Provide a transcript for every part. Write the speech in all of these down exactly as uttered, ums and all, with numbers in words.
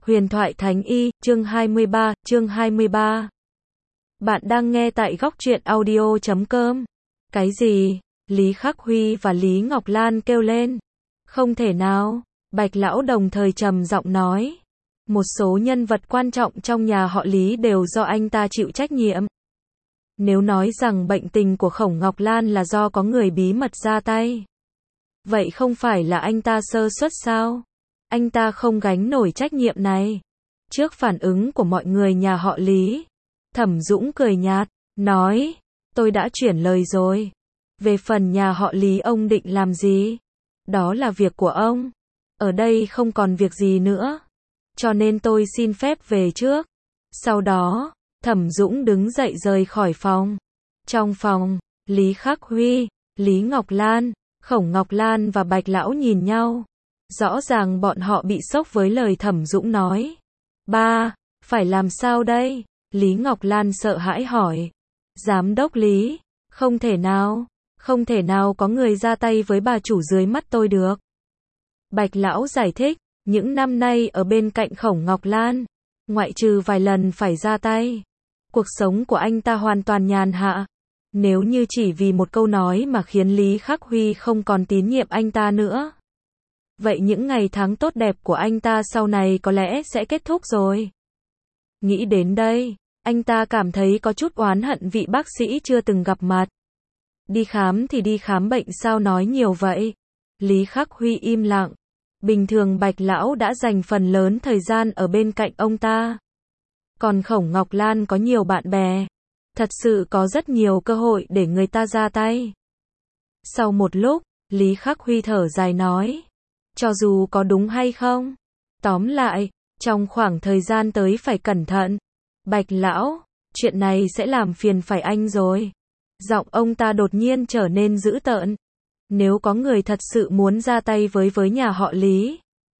Huyền thoại thánh y, chương hai mươi ba, chương hai mươi ba. Bạn đang nghe tại góc truyện audio chấm com. Cái gì? Lý Khắc Huy và Lý Ngọc Lan kêu lên. Không thể nào, Bạch Lão đồng thời trầm giọng nói. Một số nhân vật quan trọng trong nhà họ Lý đều do anh ta chịu trách nhiệm. Nếu nói rằng bệnh tình của Khổng Ngọc Lan là do có người bí mật ra tay, vậy không phải là anh ta sơ suất sao? Anh ta không gánh nổi trách nhiệm này. Trước phản ứng của mọi người nhà họ Lý, Thẩm Dũng cười nhạt, nói, tôi đã chuyển lời rồi. Về phần nhà họ Lý ông định làm gì? Đó là việc của ông. Ở đây không còn việc gì nữa. Cho nên tôi xin phép về trước. Sau đó, Thẩm Dũng đứng dậy rời khỏi phòng. Trong phòng, Lý Khắc Huy, Lý Ngọc Lan, Khổng Ngọc Lan và Bạch Lão nhìn nhau. Rõ ràng bọn họ bị sốc với lời Thẩm Dũng nói. Ba, phải làm sao đây? Lý Ngọc Lan sợ hãi hỏi. Giám đốc Lý, không thể nào, không thể nào có người ra tay với bà chủ dưới mắt tôi được. Bạch Lão giải thích, những năm nay ở bên cạnh Khổng Ngọc Lan, ngoại trừ vài lần phải ra tay, cuộc sống của anh ta hoàn toàn nhàn hạ. Nếu như chỉ vì một câu nói mà khiến Lý Khắc Huy không còn tín nhiệm anh ta nữa, vậy những ngày tháng tốt đẹp của anh ta sau này có lẽ sẽ kết thúc rồi. Nghĩ đến đây, anh ta cảm thấy có chút oán hận vị bác sĩ chưa từng gặp mặt. Đi khám thì đi khám bệnh sao nói nhiều vậy? Lý Khắc Huy im lặng. Bình thường Bạch Lão đã dành phần lớn thời gian ở bên cạnh ông ta. Còn Khổng Ngọc Lan có nhiều bạn bè. Thật sự có rất nhiều cơ hội để người ta ra tay. Sau một lúc, Lý Khắc Huy thở dài nói. Cho dù có đúng hay không, tóm lại, trong khoảng thời gian tới phải cẩn thận. Bạch Lão, chuyện này sẽ làm phiền phải anh rồi. Giọng ông ta đột nhiên trở nên dữ tợn. Nếu có người thật sự muốn ra tay với với nhà họ Lý.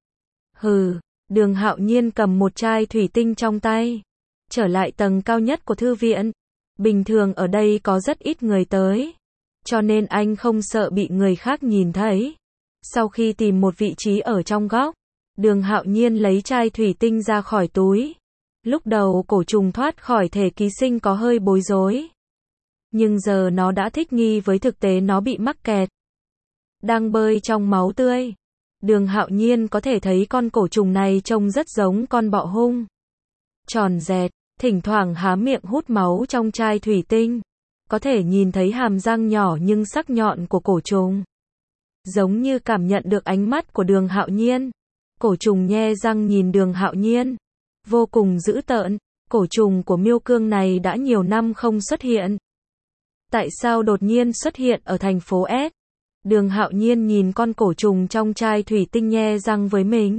Hừ, Đường Hạo Nhiên cầm một chai thủy tinh trong tay. Trở lại tầng cao nhất của thư viện. Bình thường ở đây có rất ít người tới. Cho nên anh không sợ bị người khác nhìn thấy. Sau khi tìm một vị trí ở trong góc, Đường Hạo Nhiên lấy chai thủy tinh ra khỏi túi. Lúc đầu cổ trùng thoát khỏi thể ký sinh có hơi bối rối. Nhưng giờ nó đã thích nghi với thực tế nó bị mắc kẹt. Đang bơi trong máu tươi. Đường Hạo Nhiên có thể thấy con cổ trùng này trông rất giống con bọ hung. Tròn dẹt, thỉnh thoảng há miệng hút máu trong chai thủy tinh. Có thể nhìn thấy hàm răng nhỏ nhưng sắc nhọn của cổ trùng. Giống như cảm nhận được ánh mắt của Đường Hạo Nhiên. Cổ trùng nhe răng nhìn Đường Hạo Nhiên. Vô cùng dữ tợn. Cổ trùng của Miêu Cương này đã nhiều năm không xuất hiện. Tại sao đột nhiên xuất hiện ở thành phố S? Đường Hạo Nhiên nhìn con cổ trùng trong chai thủy tinh nhe răng với mình.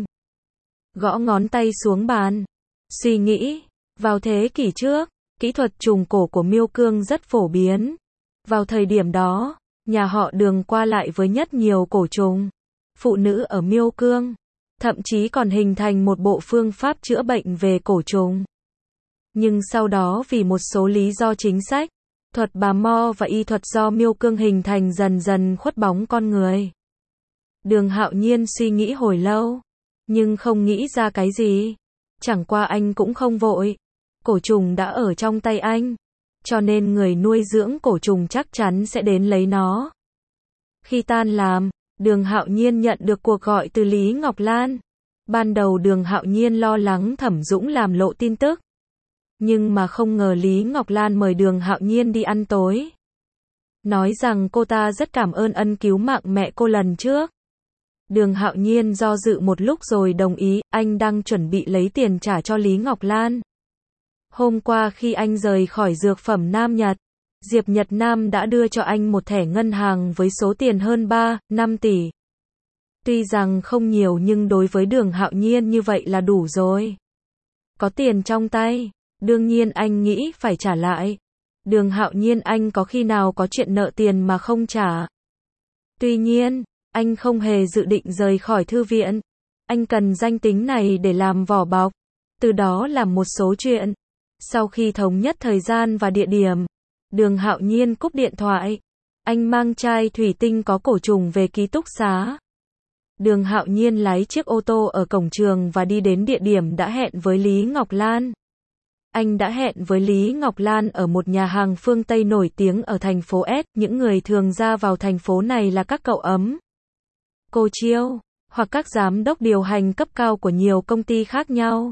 Gõ ngón tay xuống bàn. Suy nghĩ, vào thế kỷ trước, kỹ thuật trùng cổ của Miêu Cương rất phổ biến. Vào thời điểm đó, nhà họ Đường qua lại với nhất nhiều cổ trùng. Phụ nữ ở Miêu Cương, thậm chí còn hình thành một bộ phương pháp chữa bệnh về cổ trùng. Nhưng sau đó vì một số lý do chính sách, thuật bà Mo và y thuật do Miêu Cương hình thành dần dần khuất bóng con người. Đường Hạo Nhiên suy nghĩ hồi lâu, nhưng không nghĩ ra cái gì. Chẳng qua anh cũng không vội. Cổ trùng đã ở trong tay anh, cho nên người nuôi dưỡng cổ trùng chắc chắn sẽ đến lấy nó. Khi tan làm, Đường Hạo Nhiên nhận được cuộc gọi từ Lý Ngọc Lan. Ban đầu Đường Hạo Nhiên lo lắng Thẩm Dũng làm lộ tin tức. Nhưng mà không ngờ Lý Ngọc Lan mời Đường Hạo Nhiên đi ăn tối. Nói rằng cô ta rất cảm ơn ân cứu mạng mẹ cô lần trước. Đường Hạo Nhiên do dự một lúc rồi đồng ý, anh đang chuẩn bị lấy tiền trả cho Lý Ngọc Lan. Hôm qua khi anh rời khỏi dược phẩm Nam Nhật, Diệp Nhật Nam đã đưa cho anh một thẻ ngân hàng với số tiền hơn ba, năm tỷ. Tuy rằng không nhiều nhưng đối với Đường Hạo Nhiên như vậy là đủ rồi. Có tiền trong tay, đương nhiên anh nghĩ phải trả lại. Đường Hạo Nhiên anh có khi nào có chuyện nợ tiền mà không trả. Tuy nhiên, anh không hề dự định rời khỏi thư viện. Anh cần danh tính này để làm vỏ bọc. Từ đó làm một số chuyện. Sau khi thống nhất thời gian và địa điểm, Đường Hạo Nhiên cúp điện thoại. Anh mang chai thủy tinh có cổ trùng về ký túc xá. Đường Hạo Nhiên lái chiếc ô tô ở cổng trường và đi đến địa điểm đã hẹn với Lý Ngọc Lan. Anh đã hẹn với Lý Ngọc Lan ở một nhà hàng phương Tây nổi tiếng ở thành phố S. Những người thường ra vào thành phố này là các cậu ấm, cô Chiêu, hoặc các giám đốc điều hành cấp cao của nhiều công ty khác nhau.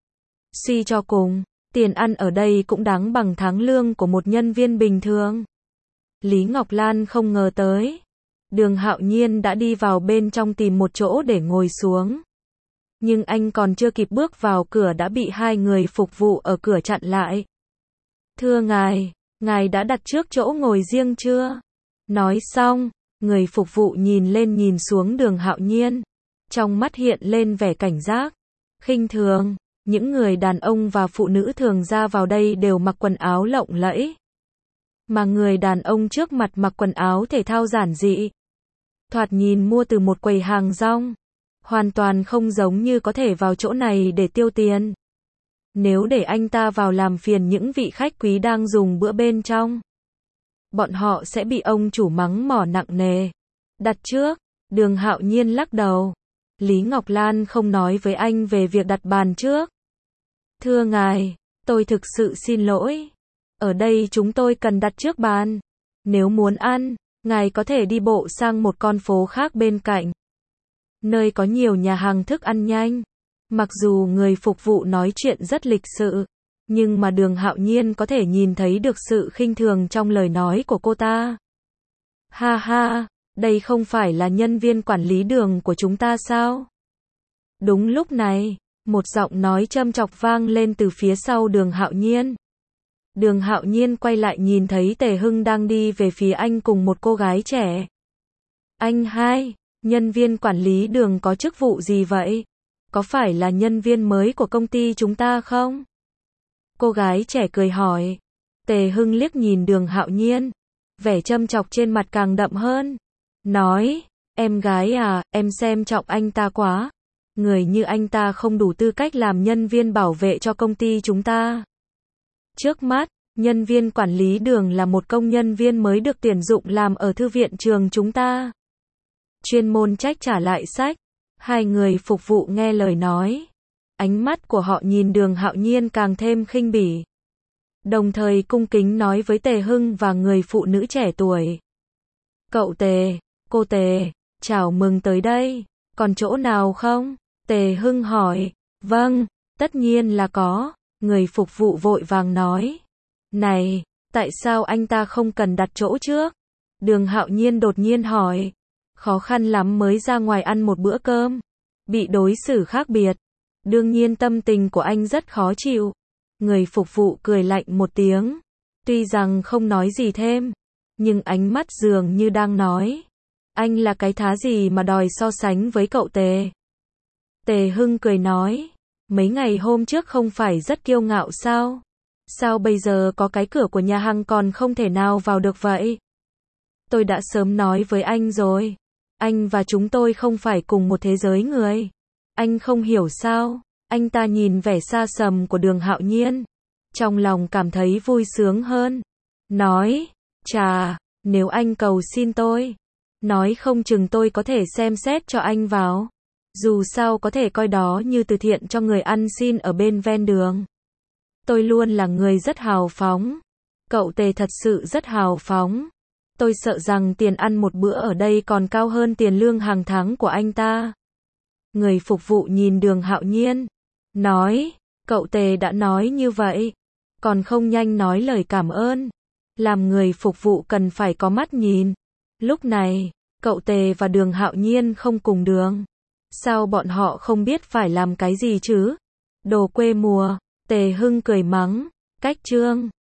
Suy cho cùng, tiền ăn ở đây cũng đáng bằng tháng lương của một nhân viên bình thường. Lý Ngọc Lan không ngờ tới. Đường Hạo Nhiên đã đi vào bên trong tìm một chỗ để ngồi xuống. Nhưng anh còn chưa kịp bước vào cửa đã bị hai người phục vụ ở cửa chặn lại. Thưa ngài, ngài đã đặt trước chỗ ngồi riêng chưa? Nói xong, người phục vụ nhìn lên nhìn xuống Đường Hạo Nhiên. Trong mắt hiện lên vẻ cảnh giác, khinh thường. Những người đàn ông và phụ nữ thường ra vào đây đều mặc quần áo lộng lẫy. Mà người đàn ông trước mặt mặc quần áo thể thao giản dị. Thoạt nhìn mua từ một quầy hàng rong. Hoàn toàn không giống như có thể vào chỗ này để tiêu tiền. Nếu để anh ta vào làm phiền những vị khách quý đang dùng bữa bên trong, bọn họ sẽ bị ông chủ mắng mỏ nặng nề. Đặt trước, Đường Hạo Nhiên lắc đầu. Lý Ngọc Lan không nói với anh về việc đặt bàn trước. Thưa ngài, tôi thực sự xin lỗi. Ở đây chúng tôi cần đặt trước bàn. Nếu muốn ăn, ngài có thể đi bộ sang một con phố khác bên cạnh. Nơi có nhiều nhà hàng thức ăn nhanh. Mặc dù người phục vụ nói chuyện rất lịch sự, nhưng mà Đường Hạo Nhiên có thể nhìn thấy được sự khinh thường trong lời nói của cô ta. Ha ha, đây không phải là nhân viên quản lý đường của chúng ta sao? Đúng lúc này, một giọng nói châm chọc vang lên từ phía sau Đường Hạo Nhiên. Đường Hạo Nhiên quay lại nhìn thấy Tề Hưng đang đi về phía anh cùng một cô gái trẻ. Anh hai, nhân viên quản lý đường có chức vụ gì vậy? Có phải là nhân viên mới của công ty chúng ta không? Cô gái trẻ cười hỏi. Tề Hưng liếc nhìn Đường Hạo Nhiên, vẻ châm chọc trên mặt càng đậm hơn. Nói, em gái à, em xem trọng anh ta quá. Người như anh ta không đủ tư cách làm nhân viên bảo vệ cho công ty chúng ta. Trước mắt, nhân viên quản lý đường là một công nhân viên mới được tuyển dụng làm ở thư viện trường chúng ta. Chuyên môn trách trả lại sách. Hai người phục vụ nghe lời nói. Ánh mắt của họ nhìn Đường Hạo Nhiên càng thêm khinh bỉ. Đồng thời cung kính nói với Tề Hưng và người phụ nữ trẻ tuổi. Cậu Tề, cô Tề, chào mừng tới đây. Còn chỗ nào không? Tề Hưng hỏi. Vâng, tất nhiên là có. Người phục vụ vội vàng nói. Này, tại sao anh ta không cần đặt chỗ trước? Đường Hạo Nhiên đột nhiên hỏi. Khó khăn lắm mới ra ngoài ăn một bữa cơm. Bị đối xử khác biệt. Đương nhiên tâm tình của anh rất khó chịu. Người phục vụ cười lạnh một tiếng. Tuy rằng không nói gì thêm, nhưng ánh mắt dường như đang nói. Anh là cái thá gì mà đòi so sánh với cậu Tề? Tề Hưng cười nói. Mấy ngày hôm trước không phải rất kiêu ngạo sao? Sao bây giờ có cái cửa của nhà hàng còn không thể nào vào được vậy? Tôi đã sớm nói với anh rồi. Anh và chúng tôi không phải cùng một thế giới người. Anh không hiểu sao? Anh ta nhìn vẻ xa sầm của Đường Hạo Nhiên. Trong lòng cảm thấy vui sướng hơn. Nói, chà, nếu anh cầu xin tôi, nói không chừng tôi có thể xem xét cho anh vào. Dù sao có thể coi đó như từ thiện cho người ăn xin ở bên ven đường. Tôi luôn là người rất hào phóng. Cậu Tề thật sự rất hào phóng. Tôi sợ rằng tiền ăn một bữa ở đây còn cao hơn tiền lương hàng tháng của anh ta. Người phục vụ nhìn Đường Hạo Nhiên. Nói, cậu Tề đã nói như vậy. Còn không nhanh nói lời cảm ơn. Làm người phục vụ cần phải có mắt nhìn. Lúc này, cậu Tề và Đường Hạo Nhiên không cùng đường. Sao bọn họ không biết phải làm cái gì chứ? Đồ quê mùa. Tề Hưng cười mắng. Cách trương.